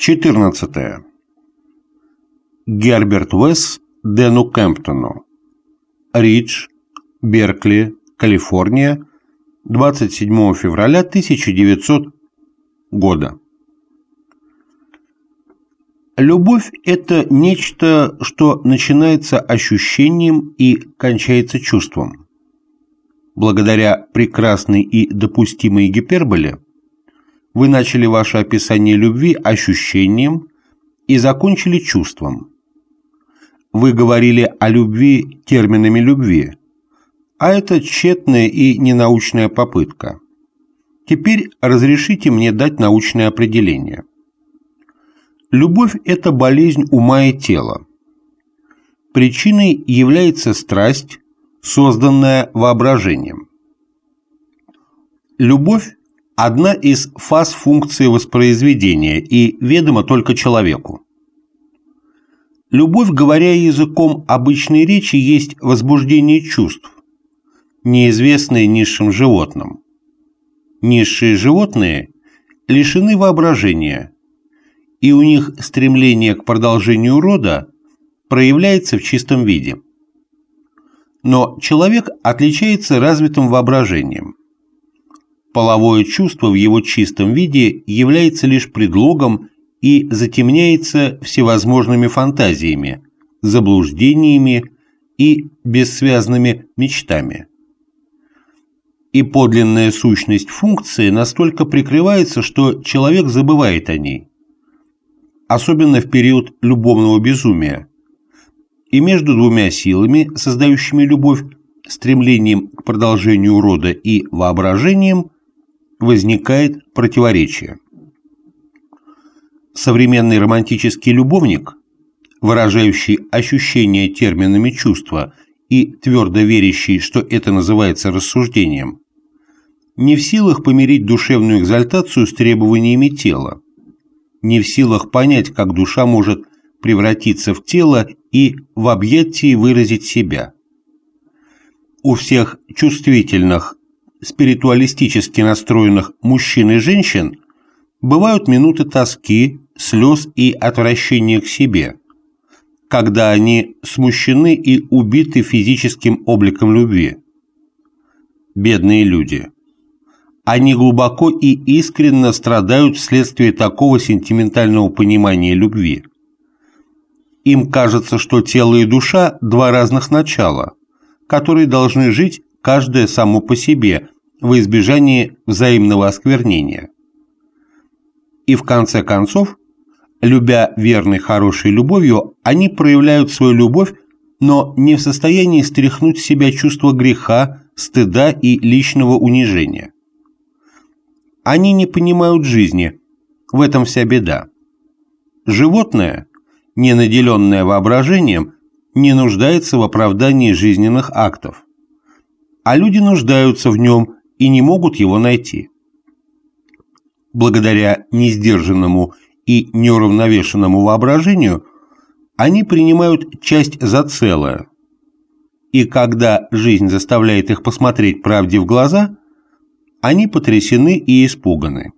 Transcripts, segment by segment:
14. Герберт Уэс Дэну Кемптону. Ридж, Беркли, Калифорния, 27 февраля 1900 года. Любовь – это нечто, что начинается ощущением и кончается чувством. Благодаря прекрасной и допустимой гиперболе вы начали ваше описание любви ощущением и закончили чувством. Вы говорили о любви терминами любви, а это тщетная и ненаучная попытка. Теперь разрешите мне дать научное определение. Любовь – это болезнь ума и тела. Причиной является страсть, созданная воображением. Любовь – одна из фаз функции воспроизведения и ведома только человеку. Любовь, говоря языком обычной речи, есть возбуждение чувств, неизвестное низшим животным. Низшие животные лишены воображения, и у них стремление к продолжению рода проявляется в чистом виде. Но человек отличается развитым воображением. Половое чувство в его чистом виде является лишь предлогом и затемняется всевозможными фантазиями, заблуждениями и бессвязными мечтами. И подлинная сущность функции настолько прикрывается, что человек забывает о ней, особенно в период любовного безумия. И между двумя силами, создающими любовь, стремлением к продолжению рода и воображением, возникает противоречие. Современный романтический любовник, выражающий ощущения терминами чувства и твердо верящий, что это называется рассуждением, не в силах помирить душевную экзальтацию с требованиями тела, не в силах понять, как душа может превратиться в тело и в объятии выразить себя. У всех чувствительных, спиритуалистически настроенных мужчин и женщин бывают минуты тоски, слез и отвращения к себе, когда они смущены и убиты физическим обликом любви. Бедные люди. Они глубоко и искренне страдают вследствие такого сентиментального понимания любви. Им кажется, что тело и душа – два разных начала, которые должны жить каждое само по себе во избежание взаимного осквернения. И в конце концов, любя верной хорошей любовью, они проявляют свою любовь, но не в состоянии стряхнуть с себя чувство греха, стыда и личного унижения. Они не понимают жизни, в этом вся беда. Животное, не наделенное воображением, не нуждается в оправдании жизненных актов, а люди нуждаются в нем и не могут его найти. Благодаря несдержанному и неуравновешенному воображению они принимают часть за целое, и когда жизнь заставляет их посмотреть правде в глаза, они потрясены и испуганы.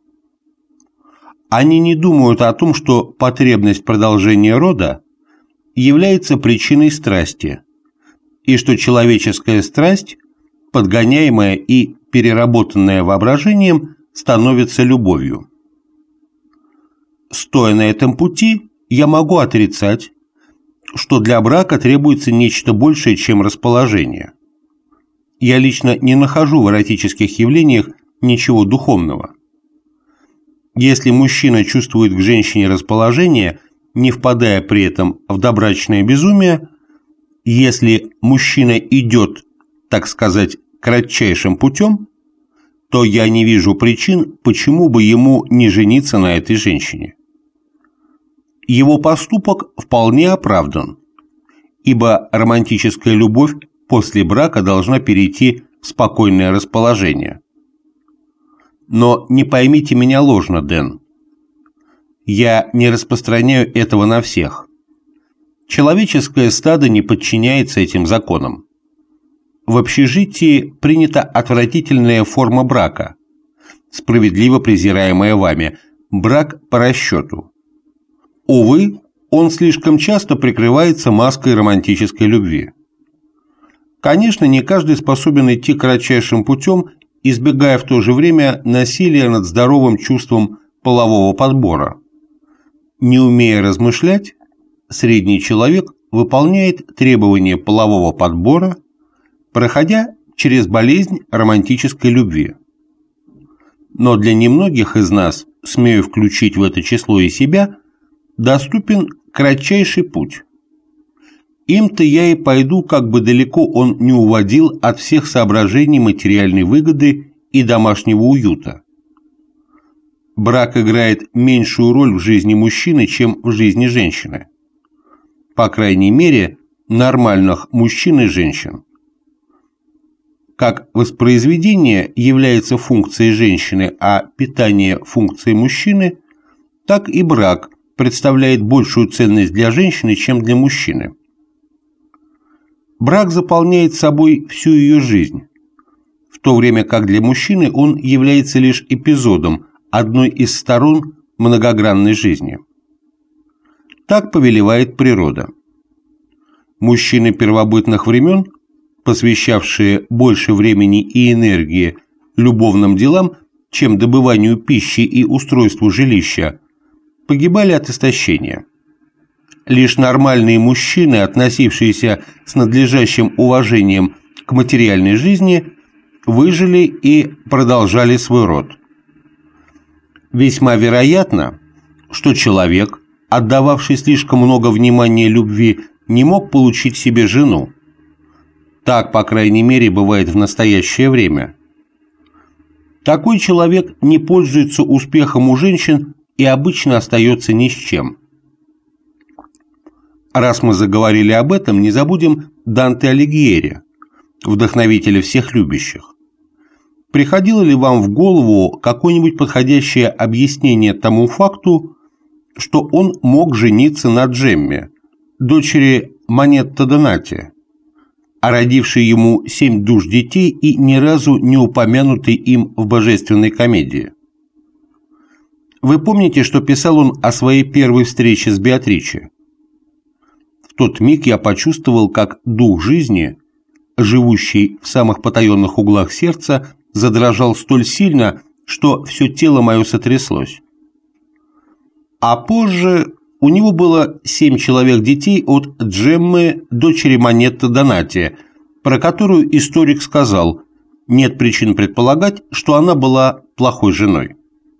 Они не думают о том, что потребность продолжения рода является причиной страсти, и что человеческая страсть, подгоняемая и переработанная воображением, становится любовью. Стоя на этом пути, я могу отрицать, что для брака требуется нечто большее, чем расположение. Я лично не нахожу в эротических явлениях ничего духовного. Если мужчина чувствует к женщине расположение, не впадая при этом в добрачное безумие, если мужчина идет, так сказать, кратчайшим путем, то я не вижу причин, почему бы ему не жениться на этой женщине. Его поступок вполне оправдан, ибо романтическая любовь после брака должна перейти в спокойное расположение. Но не поймите меня ложно, Дэн. Я не распространяю этого на всех. Человеческое стадо не подчиняется этим законам. В общежитии принята отвратительная форма брака, справедливо презираемая вами, брак по расчету. Увы, он слишком часто прикрывается маской романтической любви. Конечно, не каждый способен идти кратчайшим путем, избегая в то же время насилия над здоровым чувством полового подбора. Не умея размышлять, средний человек выполняет требования полового подбора, проходя через болезнь романтической любви. Но для немногих из нас, смею включить в это число и себя, доступен кратчайший путь. Им-то я и пойду, как бы далеко он не уводил от всех соображений материальной выгоды и домашнего уюта. Брак играет меньшую роль в жизни мужчины, чем в жизни женщины. По крайней мере, нормальных мужчин и женщин. Как воспроизведение является функцией женщины, а питание – функцией мужчины, так и брак представляет большую ценность для женщины, чем для мужчины. Брак заполняет собой всю ее жизнь, в то время как для мужчины он является лишь эпизодом, одной из сторон многогранной жизни. Так повелевает природа. Мужчины первобытных времен, посвящавшие больше времени и энергии любовным делам, чем добыванию пищи и устройству жилища, погибали от истощения. Лишь нормальные мужчины, относившиеся с надлежащим уважением к материальной жизни, выжили и продолжали свой род. Весьма вероятно, что человек, отдававший слишком много внимания любви, не мог получить себе жену. Так, по крайней мере, бывает в настоящее время. Такой человек не пользуется успехом у женщин и обычно остается ни с чем. Раз мы заговорили об этом, не забудем Данте Алигьери, вдохновителя всех любящих. Приходило ли вам в голову какое-нибудь подходящее объяснение тому факту, что он мог жениться на Джемме, дочери Манетто Донати, а родившей ему 7 душ детей и ни разу не упомянутой им в божественной комедии? Вы помните, что писал он о своей первой встрече с Беатриче? В тот миг я почувствовал, как дух жизни, живущий в самых потаенных углах сердца, задрожал столь сильно, что все тело мое сотряслось. А позже у него было 7 человек детей от Джеммы, дочери Манетто Донати, про которую историк сказал: нет причин предполагать, что она была плохой женой.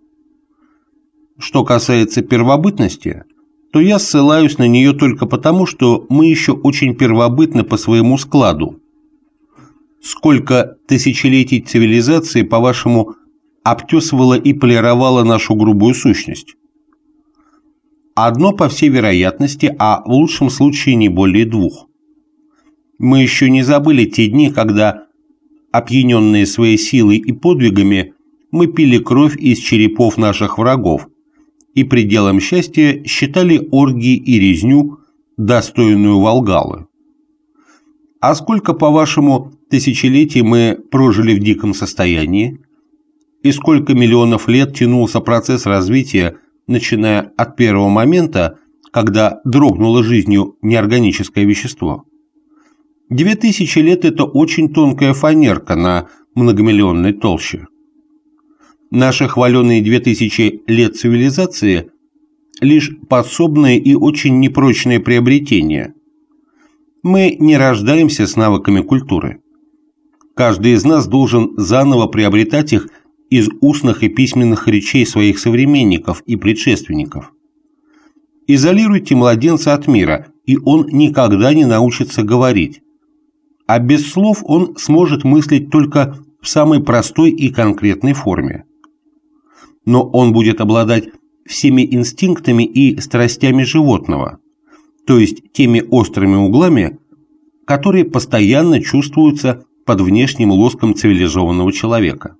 Что касается первобытности, то я ссылаюсь на нее только потому, что мы еще очень первобытны по своему складу. Сколько тысячелетий цивилизации, по-вашему, обтесывало и полировало нашу грубую сущность? Одно по всей вероятности, а в лучшем случае не более 2. Мы еще не забыли те дни, когда, опьяненные своей силой и подвигами, мы пили кровь из черепов наших врагов и пределом счастья считали оргии и резню, достойную Волгалы. А сколько, по-вашему, тысячелетий мы прожили в диком состоянии? И сколько миллионов лет тянулся процесс развития, начиная от первого момента, когда дрогнуло жизнью неорганическое вещество? 2000 лет – это очень тонкая фанерка на многомиллионной толще. Наши хваленые 2000 лет цивилизации – лишь подсобные и очень непрочные приобретения. Мы не рождаемся с навыками культуры. Каждый из нас должен заново приобретать их из устных и письменных речей своих современников и предшественников. Изолируйте младенца от мира, и он никогда не научится говорить. А без слов он сможет мыслить только в самой простой и конкретной форме. Но он будет обладать всеми инстинктами и страстями животного, то есть теми острыми углами, которые постоянно чувствуются под внешним лоском цивилизованного человека.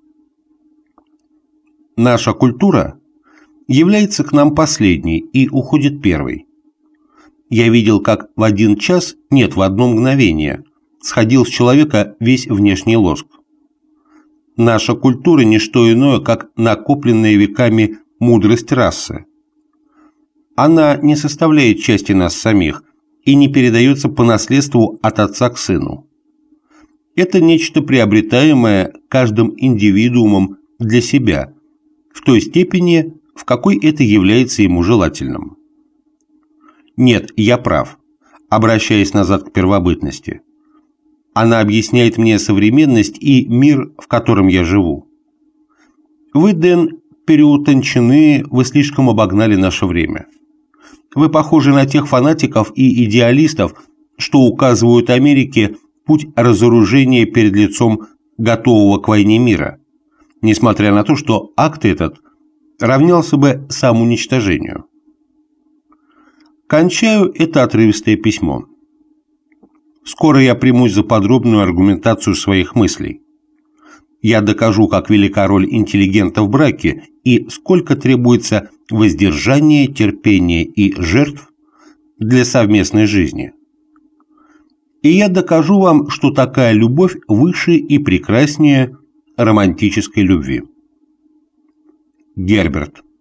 Наша культура является к нам последней и уходит первой. Я видел, как в 1 час, нет, в одно мгновение, сходил с человека весь внешний лоск. Наша культура – не что иное, как накопленная веками мудрость расы. Она не составляет части нас самих и не передается по наследству от отца к сыну. Это нечто приобретаемое каждым индивидуумом для себя, в той степени, в какой это является ему желательным. Нет, я прав, обращаясь назад к первобытности. Она объясняет мне современность и мир, в котором я живу. Вы, Дэн, переутончены, вы слишком обогнали наше время. Вы похожи на тех фанатиков и идеалистов, что указывают Америке путь разоружения перед лицом готового к войне мира, несмотря на то, что акт этот равнялся бы самоуничтожению. Кончаю это отрывистое письмо. Скоро я примусь за подробную аргументацию своих мыслей. Я докажу, как велика роль интеллигента в браке и сколько требуется воздержания, терпения и жертв для совместной жизни. И я докажу вам, что такая любовь выше и прекраснее романтической любви. Герберт.